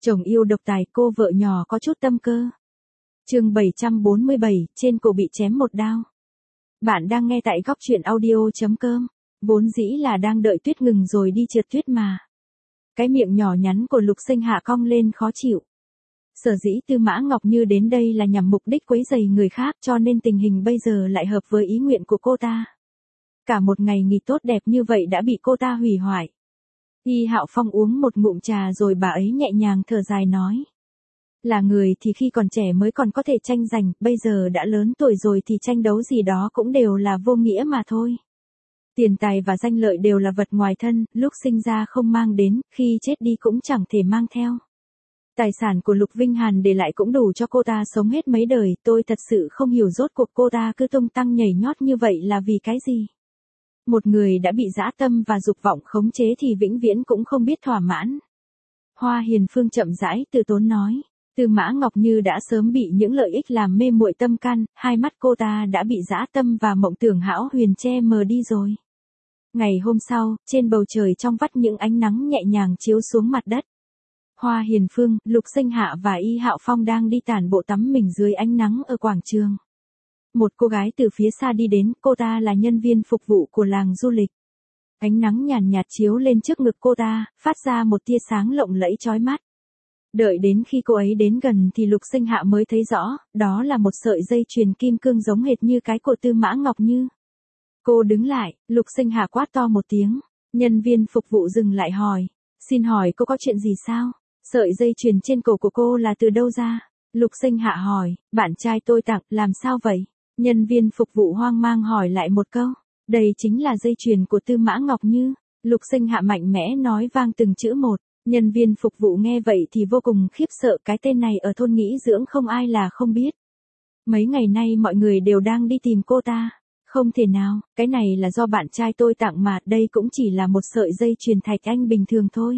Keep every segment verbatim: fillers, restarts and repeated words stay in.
Chồng yêu độc tài, cô vợ nhỏ có chút tâm cơ. Chương bảy trăm bốn mươi bảy, trên cổ bị chém một đao. Bạn đang nghe tại góc truyện audio chấm com. Vốn dĩ là đang đợi Tuyết ngừng rồi đi trượt tuyết mà. Cái miệng nhỏ nhắn của Lục Sinh Hạ cong lên khó chịu. Sở dĩ Tư Mã Ngọc Như đến đây là nhằm mục đích quấy rầy người khác, cho nên tình hình bây giờ lại hợp với ý nguyện của cô ta. Cả một ngày nghỉ tốt đẹp như vậy đã bị cô ta hủy hoại. Y Hạo Phong uống một ngụm trà rồi bà ấy nhẹ nhàng thở dài nói. Là người thì khi còn trẻ mới còn có thể tranh giành, bây giờ đã lớn tuổi rồi thì tranh đấu gì đó cũng đều là vô nghĩa mà thôi. Tiền tài và danh lợi đều là vật ngoài thân, lúc sinh ra không mang đến, khi chết đi cũng chẳng thể mang theo. Tài sản của Lục Vinh Hàn để lại cũng đủ cho cô ta sống hết mấy đời, tôi thật sự không hiểu rốt cuộc cô ta cứ tung tăng nhảy nhót như vậy là vì cái gì. Một người đã bị dã tâm và dục vọng khống chế thì vĩnh viễn cũng không biết thỏa mãn. Hoa Hiền Phương chậm rãi từ tốn nói. Tư Mã Ngọc Như đã sớm bị những lợi ích làm mê muội tâm can, hai mắt cô ta đã bị dã tâm và mộng tưởng hão huyền che mờ đi rồi. Ngày hôm sau, trên bầu trời trong vắt những ánh nắng nhẹ nhàng chiếu xuống mặt đất. Hoa Hiền Phương, Lục Sinh Hạ và Y Hạo Phong đang đi tản bộ tắm mình dưới ánh nắng ở quảng trường. Một cô gái từ phía xa đi đến, cô ta là nhân viên phục vụ của làng du lịch. Ánh nắng nhàn nhạt chiếu lên trước ngực cô ta, phát ra một tia sáng lộng lẫy chói mắt. Đợi đến khi cô ấy đến gần thì Lục Sinh Hạ mới thấy rõ, đó là một sợi dây chuyền kim cương giống hệt như cái của Tư Mã Ngọc Như. Cô đứng lại, Lục Sinh Hạ quát to một tiếng, nhân viên phục vụ dừng lại hỏi, xin hỏi cô có chuyện gì sao? Sợi dây chuyền trên cổ của cô là từ đâu ra? Lục Sinh Hạ hỏi, bạn trai tôi tặng, làm sao vậy? Nhân viên phục vụ hoang mang hỏi lại một câu, đây chính là dây chuyền của Tư Mã Ngọc Như. Lục Sinh Hạ mạnh mẽ nói vang từng chữ một. Nhân viên phục vụ nghe vậy thì vô cùng khiếp sợ, cái tên này ở thôn nghỉ dưỡng không ai là không biết. Mấy ngày nay mọi người đều đang đi tìm cô ta. Không thể nào, cái này là do bạn trai tôi tặng mà, đây cũng chỉ là một sợi dây chuyền thạch anh bình thường thôi.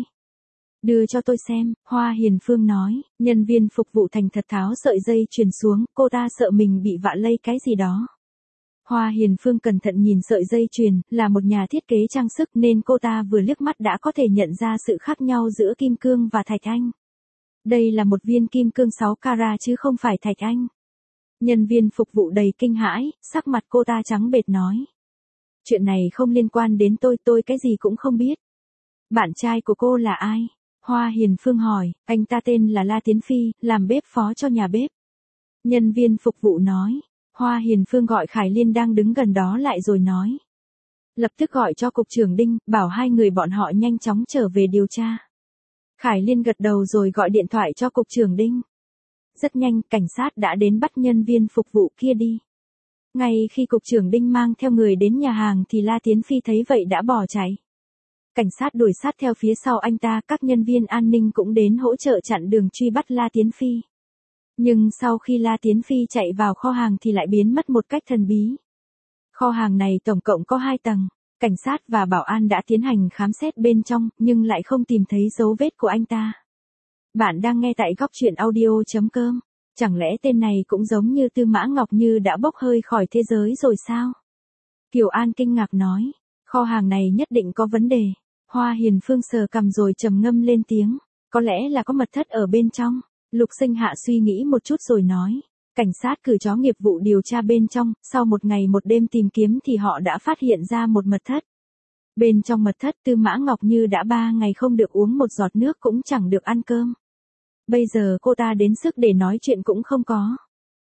Đưa cho tôi xem, Hoa Hiền Phương nói, nhân viên phục vụ thành thật tháo sợi dây chuyền xuống, cô ta sợ mình bị vạ lây cái gì đó. Hoa Hiền Phương cẩn thận nhìn sợi dây chuyền, là một nhà thiết kế trang sức nên cô ta vừa liếc mắt đã có thể nhận ra sự khác nhau giữa kim cương và thạch anh. Đây là một viên kim cương sáu carat chứ không phải thạch anh. Nhân viên phục vụ đầy kinh hãi, sắc mặt cô ta trắng bệch nói. Chuyện này không liên quan đến tôi, tôi cái gì cũng không biết. Bạn trai của cô là ai? Hoa Hiền Phương hỏi, anh ta tên là La Tiến Phi, làm bếp phó cho nhà bếp. Nhân viên phục vụ nói. Hoa Hiền Phương gọi Khải Liên đang đứng gần đó lại rồi nói. Lập tức gọi cho cục trưởng Đinh, bảo hai người bọn họ nhanh chóng trở về điều tra. Khải Liên gật đầu rồi gọi điện thoại cho cục trưởng Đinh. Rất nhanh, cảnh sát đã đến bắt nhân viên phục vụ kia đi. Ngay khi cục trưởng Đinh mang theo người đến nhà hàng thì La Tiến Phi thấy vậy đã bỏ chạy. Cảnh sát đuổi sát theo phía sau anh ta, các nhân viên an ninh cũng đến hỗ trợ chặn đường truy bắt La Tiến Phi. Nhưng sau khi La Tiến Phi chạy vào kho hàng thì lại biến mất một cách thần bí. Kho hàng này tổng cộng có hai tầng, cảnh sát và bảo an đã tiến hành khám xét bên trong, nhưng lại không tìm thấy dấu vết của anh ta. Bạn đang nghe tại góc truyện audio chấm com. Chẳng lẽ tên này cũng giống như Tư Mã Ngọc Như đã bốc hơi khỏi thế giới rồi sao? Kiều An kinh ngạc nói, kho hàng này nhất định có vấn đề. Hoa Hiền Phương sờ cằm rồi trầm ngâm lên tiếng, có lẽ là có mật thất ở bên trong. Lục Sinh Hạ suy nghĩ một chút rồi nói, cảnh sát cử chó nghiệp vụ điều tra bên trong, sau một ngày một đêm tìm kiếm thì họ đã phát hiện ra một mật thất. Bên trong mật thất Tư Mã Ngọc Như đã ba ngày không được uống một giọt nước cũng chẳng được ăn cơm. Bây giờ cô ta đến sức để nói chuyện cũng không có.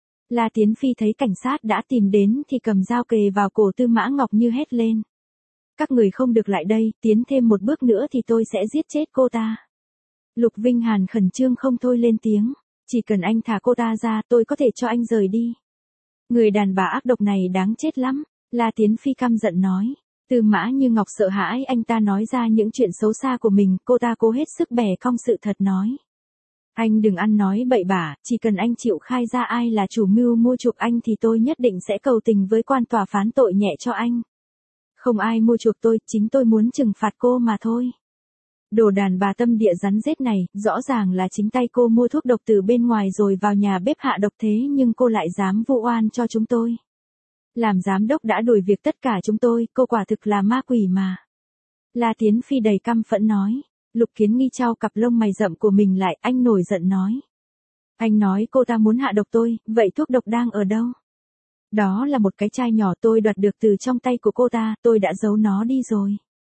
La Tiến Phi thấy cảnh sát đã tìm đến thì cầm dao kề vào cổ Tư Mã Ngọc Như hét lên. Các người không được lại đây, tiến thêm một bước nữa thì tôi sẽ giết chết cô ta. Lục Vinh Hàn khẩn trương không thôi lên tiếng, chỉ cần anh thả cô ta ra tôi có thể cho anh rời đi. Người đàn bà ác độc này đáng chết lắm, La Tiến Phi căm giận nói. Tư Mã Như Ngọc sợ hãi anh ta nói ra những chuyện xấu xa của mình, cô ta cố hết sức bẻ cong sự thật nói. Anh đừng ăn nói bậy bạ, chỉ cần anh chịu khai ra ai là chủ mưu mua chuộc anh thì tôi nhất định sẽ cầu tình với quan tòa phán tội nhẹ cho anh. Không ai mua chuộc tôi, chính tôi muốn trừng phạt cô mà thôi. Đồ đàn bà tâm địa rắn rết này, rõ ràng là chính tay cô mua thuốc độc từ bên ngoài rồi vào nhà bếp hạ độc thế nhưng cô lại dám vu oan cho chúng tôi. Làm giám đốc đã đuổi việc tất cả chúng tôi, cô quả thực là ma quỷ mà. La Tiến Phi đầy căm phẫn nói. Lục Kiến Nghi trao cặp lông mày rậm của mình lại, anh nổi giận nói. Anh nói cô ta muốn hạ độc tôi, vậy thuốc độc đang ở đâu? Đó là một cái chai nhỏ tôi đoạt được từ trong tay của cô ta, tôi đã giấu nó đi rồi.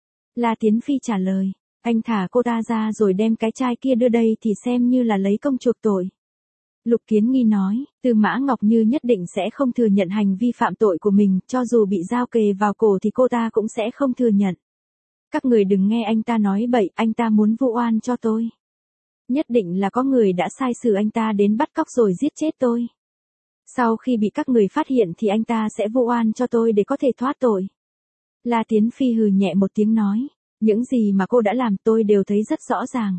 La Tiến Phi trả lời, anh thả cô ta ra rồi đem cái chai kia đưa đây thì xem như là lấy công chuộc tội. Lục Kiến Nghi nói, Tư Mã Ngọc Như nhất định sẽ không thừa nhận hành vi phạm tội của mình, cho dù bị dao kề vào cổ thì cô ta cũng sẽ không thừa nhận. Các người đừng nghe anh ta nói bậy, anh ta muốn vu oan cho tôi. Nhất định là có người đã sai sử anh ta đến bắt cóc rồi giết chết tôi. Sau khi bị các người phát hiện thì anh ta sẽ vu oan cho tôi để có thể thoát tội. La Tiến Phi hừ nhẹ một tiếng nói, những gì mà cô đã làm tôi đều thấy rất rõ ràng.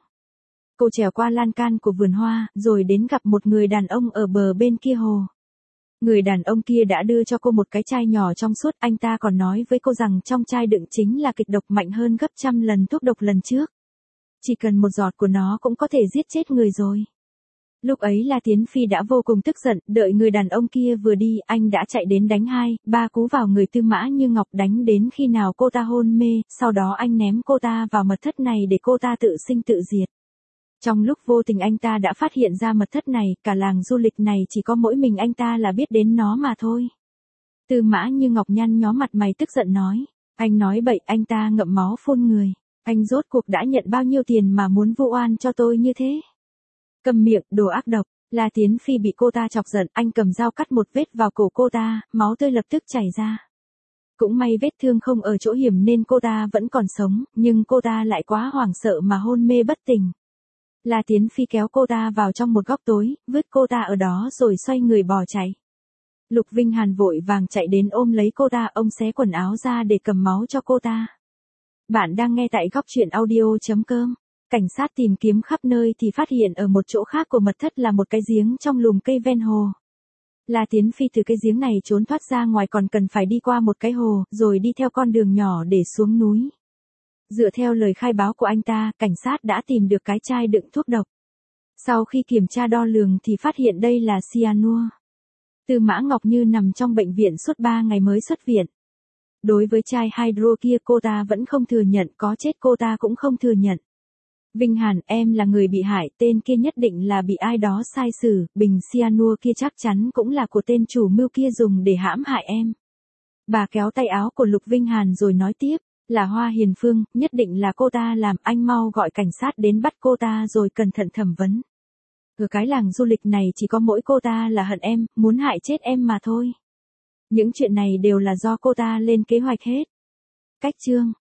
Cô trèo qua lan can của vườn hoa, rồi đến gặp một người đàn ông ở bờ bên kia hồ. Người đàn ông kia đã đưa cho cô một cái chai nhỏ trong suốt, anh ta còn nói với cô rằng trong chai đựng chính là kịch độc mạnh hơn gấp trăm lần thuốc độc lần trước. Chỉ cần một giọt của nó cũng có thể giết chết người rồi. Lúc ấy La Tiến Phi đã vô cùng tức giận, đợi người đàn ông kia vừa đi, anh đã chạy đến đánh hai, ba cú vào người Tư Mã Như Ngọc, đánh đến khi nào cô ta hôn mê, sau đó anh ném cô ta vào mật thất này để cô ta tự sinh tự diệt. Trong lúc vô tình anh ta đã phát hiện ra mật thất này, cả làng du lịch này chỉ có mỗi mình anh ta là biết đến nó mà thôi. Tư Mã Như Ngọc nhăn nhó mặt mày tức giận nói, anh nói bậy, anh ta ngậm máu phun người. Anh rốt cuộc đã nhận bao nhiêu tiền mà muốn vu oan cho tôi như thế? Cầm miệng, đồ ác độc. La Tiến Phi bị cô ta chọc giận, anh cầm dao cắt một vết vào cổ cô ta, máu tươi lập tức chảy ra. Cũng may vết thương không ở chỗ hiểm nên cô ta vẫn còn sống, nhưng cô ta lại quá hoảng sợ mà hôn mê bất tỉnh. La Tiến Phi kéo cô ta vào trong một góc tối, vứt cô ta ở đó rồi xoay người bỏ chạy. Lục Vinh Hàn vội vàng chạy đến ôm lấy cô ta, ông xé quần áo ra để cầm máu cho cô ta. Bạn đang nghe tại góc truyện audio chấm com. Cảnh sát tìm kiếm khắp nơi thì phát hiện ở một chỗ khác của mật thất là một cái giếng trong lùm cây ven hồ. La Tiến Phi từ cái giếng này trốn thoát ra ngoài còn cần phải đi qua một cái hồ, rồi đi theo con đường nhỏ để xuống núi. Dựa theo lời khai báo của anh ta, cảnh sát đã tìm được cái chai đựng thuốc độc. Sau khi kiểm tra đo lường thì phát hiện đây là cyanua. Tư Mã Ngọc Như nằm trong bệnh viện suốt ba ngày mới xuất viện. Đối với chai hydro kia cô ta vẫn không thừa nhận, có chết cô ta cũng không thừa nhận. Vinh Hàn, em là người bị hại, tên kia nhất định là bị ai đó sai xử, bình cyanua kia chắc chắn cũng là của tên chủ mưu kia dùng để hãm hại em. Bà kéo tay áo của Lục Vinh Hàn rồi nói tiếp, là Hoa Hiền Phương, nhất định là cô ta làm, anh mau gọi cảnh sát đến bắt cô ta rồi cẩn thận thẩm vấn. Ở cái làng du lịch này chỉ có mỗi cô ta là hận em, muốn hại chết em mà thôi. Những chuyện này đều là do cô ta lên kế hoạch hết. Cách chương